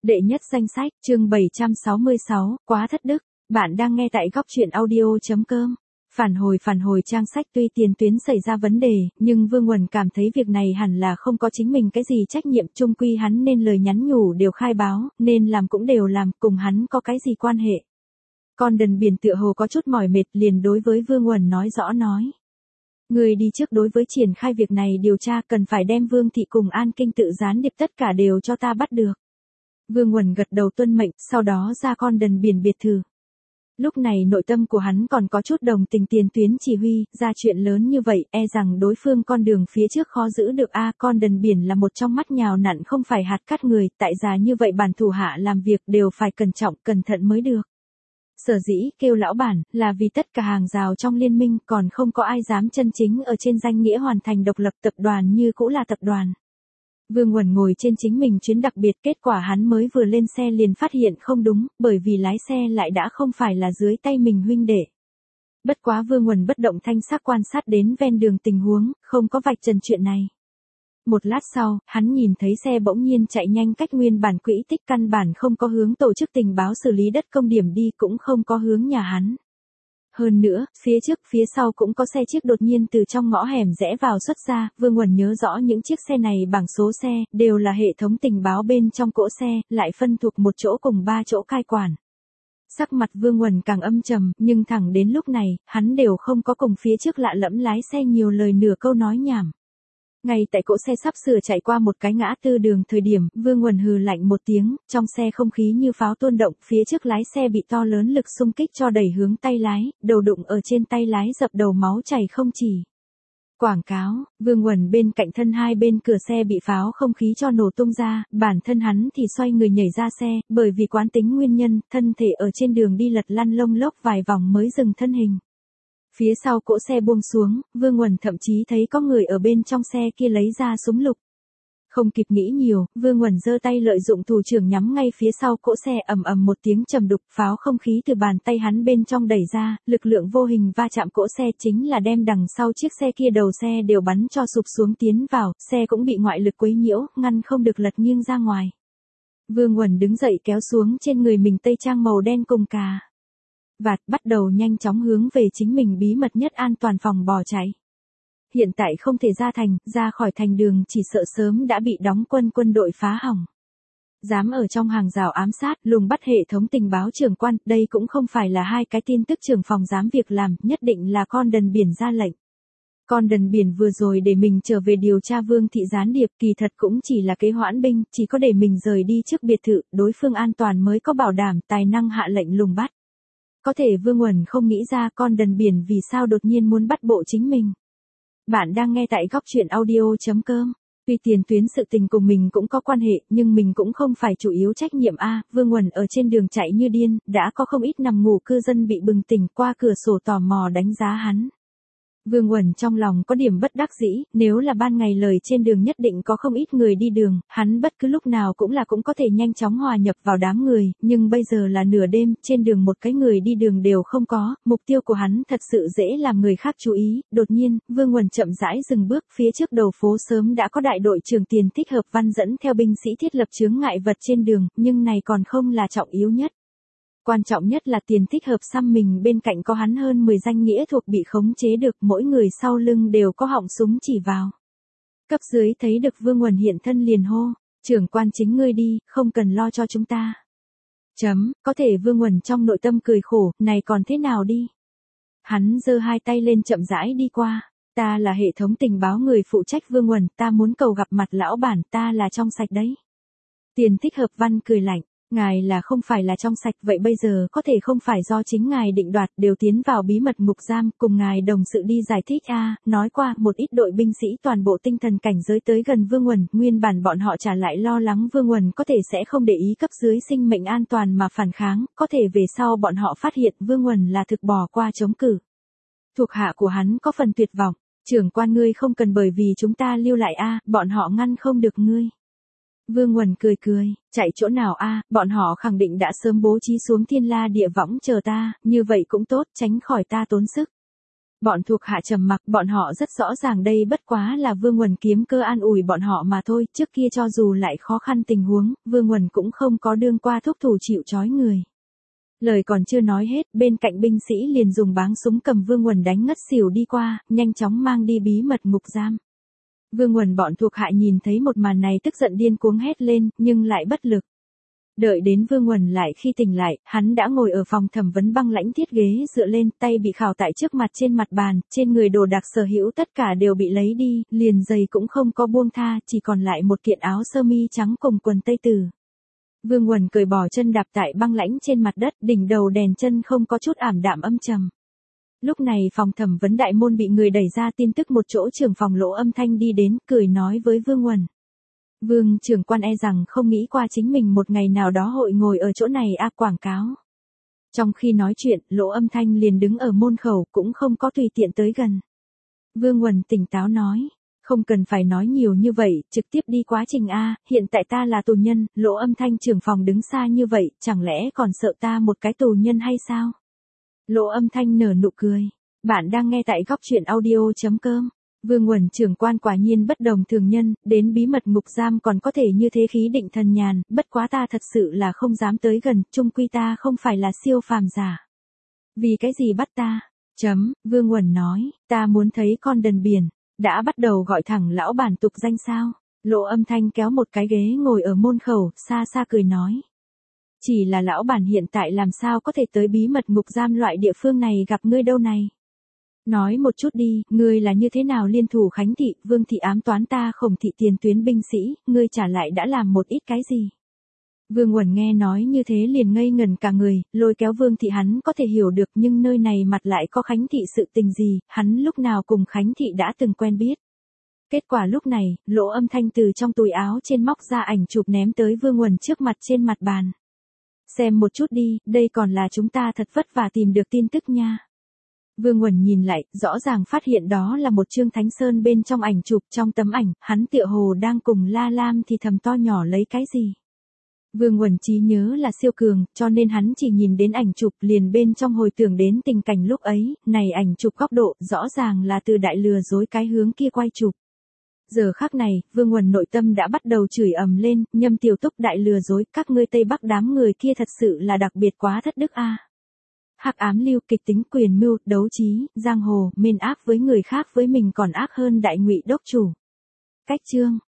Đệ nhất danh sách, chương 766, quá thất đức. Bạn đang nghe tại góc truyện audio.com. Phản hồi trang sách tuy tiền tuyến xảy ra vấn đề, nhưng Vương Uẩn cảm thấy việc này hẳn là không có chính mình cái gì trách nhiệm, chung quy hắn nên lời nhắn nhủ đều khai báo, nên làm cũng đều làm, cùng hắn có cái gì quan hệ. Con đần biển tựa hồ có chút mỏi mệt liền đối với Vương Uẩn nói rõ nói. Người đi trước đối với triển khai việc này điều tra cần phải đem Vương Thị cùng An Kinh tự gián điệp tất cả đều cho ta bắt được. Vương Uẩn gật đầu tuân mệnh, sau đó ra con đần biển biệt thự. Lúc này nội tâm của hắn còn có chút đồng tình tiền tuyến chỉ huy, ra chuyện lớn như vậy, e rằng đối phương con đường phía trước khó giữ được con đần biển là một trong mắt nhào nặn không phải hạt cát người, tại già như vậy bản thủ hạ làm việc đều phải cẩn trọng, cẩn thận mới được. Sở dĩ kêu lão bản, là vì tất cả hàng rào trong liên minh còn không có ai dám chân chính ở trên danh nghĩa hoàn thành độc lập tập đoàn như cũ là tập đoàn. Vương Uẩn ngồi trên chính mình chuyến đặc biệt, kết quả hắn mới vừa lên xe liền phát hiện không đúng, bởi vì lái xe lại đã không phải là dưới tay mình huynh đệ. Bất quá Vương Uẩn bất động thanh sắc quan sát đến ven đường tình huống, không có vạch trần chuyện này. Một lát sau, hắn nhìn thấy xe bỗng nhiên chạy nhanh cách nguyên bản quỹ tích, căn bản không có hướng tổ chức tình báo xử lý đất công điểm đi, cũng không có hướng nhà hắn. Hơn nữa, phía trước phía sau cũng có xe chiếc đột nhiên từ trong ngõ hẻm rẽ vào xuất ra, Vương Uẩn nhớ rõ những chiếc xe này bảng số xe, đều là hệ thống tình báo bên trong cỗ xe, lại phân thuộc một chỗ cùng 3 chỗ cai quản. Sắc mặt Vương Uẩn càng âm trầm, nhưng thẳng đến lúc này, hắn đều không có cùng phía trước lạ lẫm lái xe nhiều lời nửa câu nói nhảm. Ngay tại cỗ xe sắp sửa chạy qua một cái ngã tư đường thời điểm, Vương Uẩn hừ lạnh một tiếng, trong xe không khí như pháo tuôn động, phía trước lái xe bị to lớn lực xung kích cho đẩy hướng tay lái, đầu đụng ở trên tay lái dập đầu máu chảy không chỉ. Quảng cáo, Vương Uẩn bên cạnh thân hai bên cửa xe bị pháo không khí cho nổ tung ra, bản thân hắn thì xoay người nhảy ra xe, bởi vì quán tính nguyên nhân, thân thể ở trên đường đi lật lăn lông lốc vài vòng mới dừng thân hình. Phía sau cỗ xe buông xuống, Vương Uẩn thậm chí thấy có người ở bên trong xe kia lấy ra súng lục. Không kịp nghĩ nhiều, Vương Uẩn giơ tay lợi dụng thủ trưởng nhắm ngay phía sau cỗ xe, ầm ầm một tiếng trầm đục, pháo không khí từ bàn tay hắn bên trong đẩy ra, lực lượng vô hình va chạm cỗ xe chính là đem đằng sau chiếc xe kia đầu xe đều bắn cho sụp xuống tiến vào, xe cũng bị ngoại lực quấy nhiễu, ngăn không được lật nghiêng ra ngoài. Vương Uẩn đứng dậy kéo xuống trên người mình tây trang màu đen cùng cà vạt, bắt đầu nhanh chóng hướng về chính mình bí mật nhất an toàn phòng bỏ chạy. Hiện tại không thể ra khỏi thành đường chỉ sợ sớm đã bị đóng quân đội phá hỏng. Dám ở trong hàng rào ám sát, lùng bắt hệ thống tình báo trưởng quan, đây cũng không phải là hai cái tin tức trưởng phòng dám việc làm, nhất định là con đần biển ra lệnh. Con đần biển vừa rồi để mình trở về điều tra Vương Thị gián điệp, kỳ thật cũng chỉ là kế hoãn binh, chỉ có để mình rời đi trước biệt thự, đối phương an toàn mới có bảo đảm, tài năng hạ lệnh lùng bắt. Có thể Vương Uẩn không nghĩ ra con đần biển vì sao đột nhiên muốn bắt bộ chính mình. Bạn đang nghe tại góc truyện audio.com. Tuy tiền tuyến sự tình cùng mình cũng có quan hệ, nhưng mình cũng không phải chủ yếu trách nhiệm Vương Uẩn ở trên đường chạy như điên, đã có không ít nằm ngủ cư dân bị bừng tỉnh qua cửa sổ tò mò đánh giá hắn. Vương Uẩn trong lòng có điểm bất đắc dĩ, nếu là ban ngày lời trên đường nhất định có không ít người đi đường, hắn bất cứ lúc nào cũng có thể nhanh chóng hòa nhập vào đám người, nhưng bây giờ là nửa đêm, trên đường một cái người đi đường đều không có, mục tiêu của hắn thật sự dễ làm người khác chú ý. Đột nhiên, Vương Uẩn chậm rãi dừng bước, phía trước đầu phố sớm đã có đại đội trưởng Tiền Thích Hợp Văn dẫn theo binh sĩ thiết lập chướng ngại vật trên đường, nhưng này còn không là trọng yếu nhất. Quan trọng nhất là Tiền Thích Hợp xăm mình bên cạnh có hắn hơn 10 danh nghĩa thuộc bị khống chế được, mỗi người sau lưng đều có họng súng chỉ vào. Cấp dưới thấy được Vương Uẩn hiện thân liền hô, trưởng quan chính ngươi đi, không cần lo cho chúng ta. Có thể Vương Uẩn trong nội tâm cười khổ, này còn thế nào đi. Hắn giơ hai tay lên chậm rãi đi qua, ta là hệ thống tình báo người phụ trách Vương Uẩn, ta muốn cầu gặp mặt lão bản, ta là trong sạch đấy. Tiền Thích Hợp Văn cười lạnh. Ngài là không phải là trong sạch, vậy bây giờ có thể không phải do chính ngài định đoạt, đều tiến vào bí mật ngục giam, cùng ngài đồng sự đi giải thích nói qua, một ít đội binh sĩ toàn bộ tinh thần cảnh giới tới gần Vương Uẩn, nguyên bản bọn họ trả lại lo lắng Vương Uẩn có thể sẽ không để ý cấp dưới sinh mệnh an toàn mà phản kháng, có thể về sau bọn họ phát hiện Vương Uẩn là thực bỏ qua chống cự. Thuộc hạ của hắn có phần tuyệt vọng, trưởng quan ngươi không cần bởi vì chúng ta lưu lại bọn họ ngăn không được ngươi. Vương Uẩn cười, chạy chỗ nào bọn họ khẳng định đã sớm bố trí xuống thiên la địa võng chờ ta, như vậy cũng tốt, tránh khỏi ta tốn sức. Bọn thuộc hạ trầm mặc, bọn họ rất rõ ràng đây bất quá là Vương Uẩn kiếm cơ an ủi bọn họ mà thôi, trước kia cho dù lại khó khăn tình huống, Vương Uẩn cũng không có đương qua thúc thủ chịu trói người. Lời còn chưa nói hết, bên cạnh binh sĩ liền dùng báng súng cầm Vương Uẩn đánh ngất xỉu đi qua, nhanh chóng mang đi bí mật ngục giam. Vương Uẩn bọn thuộc hạ nhìn thấy một màn này tức giận điên cuống hét lên, nhưng lại bất lực. Đợi đến Vương Uẩn lại khi tỉnh lại, hắn đã ngồi ở phòng thẩm vấn băng lãnh thiết ghế dựa lên, tay bị khảo tại trước mặt trên mặt bàn, trên người đồ đạc sở hữu tất cả đều bị lấy đi, liền giày cũng không có buông tha, chỉ còn lại một kiện áo sơ mi trắng cùng quần tây tử. Vương Uẩn cởi bỏ chân đạp tại băng lãnh trên mặt đất, đỉnh đầu đèn chân không có chút ảm đạm âm trầm. Lúc này phòng thẩm vấn đại môn bị người đẩy ra, tin tức một chỗ trưởng phòng Lỗ Âm Thanh đi đến, cười nói với Vương Uẩn. Vương trưởng quan e rằng không nghĩ qua chính mình một ngày nào đó hội ngồi ở chỗ này quảng cáo. Trong khi nói chuyện, Lỗ Âm Thanh liền đứng ở môn khẩu cũng không có tùy tiện tới gần. Vương Uẩn tỉnh táo nói. Không cần phải nói nhiều như vậy, trực tiếp đi quá trình hiện tại ta là tù nhân, Lỗ Âm Thanh trưởng phòng đứng xa như vậy, chẳng lẽ còn sợ ta một cái tù nhân hay sao? Lỗ Âm Thanh nở nụ cười. Bạn đang nghe tại góc truyện audio.com. Vương Uẩn trưởng quan quả nhiên bất đồng thường nhân, đến bí mật ngục giam còn có thể như thế khí định thần nhàn, bất quá ta thật sự là không dám tới gần, chung quy ta không phải là siêu phàm giả. Vì cái gì bắt ta? Vương Uẩn nói, ta muốn thấy con đần biển. Đã bắt đầu gọi thẳng lão bản tục danh sao? Lỗ Âm Thanh kéo một cái ghế ngồi ở môn khẩu, xa xa cười nói. Chỉ là lão bản hiện tại làm sao có thể tới bí mật ngục giam loại địa phương này gặp ngươi đâu này? Nói một chút đi, ngươi là như thế nào liên thủ Khánh thị, Vương thị ám toán ta Khổng thị tiền tuyến binh sĩ, ngươi trả lại đã làm một ít cái gì? Vương Uẩn nghe nói như thế liền ngây ngẩn cả người, lôi kéo Vương thị hắn có thể hiểu được, nhưng nơi này mặt lại có Khánh thị sự tình gì, hắn lúc nào cùng Khánh thị đã từng quen biết. Kết quả lúc này, Lỗ Âm Thanh từ trong túi áo trên móc ra ảnh chụp ném tới Vương Uẩn trước mặt trên mặt bàn. Xem một chút đi, đây còn là chúng ta thật vất vả tìm được tin tức nha. Vương Uẩn nhìn lại, rõ ràng phát hiện đó là một Trương Thánh Sơn bên trong ảnh chụp, trong tấm ảnh, hắn tựa hồ đang cùng La Lam thì thầm to nhỏ lấy cái gì. Vương Uẩn trí nhớ là siêu cường, cho nên hắn chỉ nhìn đến ảnh chụp liền bên trong hồi tưởng đến tình cảnh lúc ấy, này ảnh chụp góc độ, rõ ràng là từ đại lừa dối cái hướng kia quay chụp. Giờ khắc này, Vương Uẩn nội tâm đã bắt đầu chửi ầm lên, Nhâm Tiểu Túc đại lừa dối, các ngươi Tây Bắc đám người kia thật sự là đặc biệt quá thất đức Hắc ám lưu, kịch tính, quyền mưu, đấu trí, giang hồ, mên ác với người khác với mình còn ác hơn đại ngụy đốc chủ. Cách chương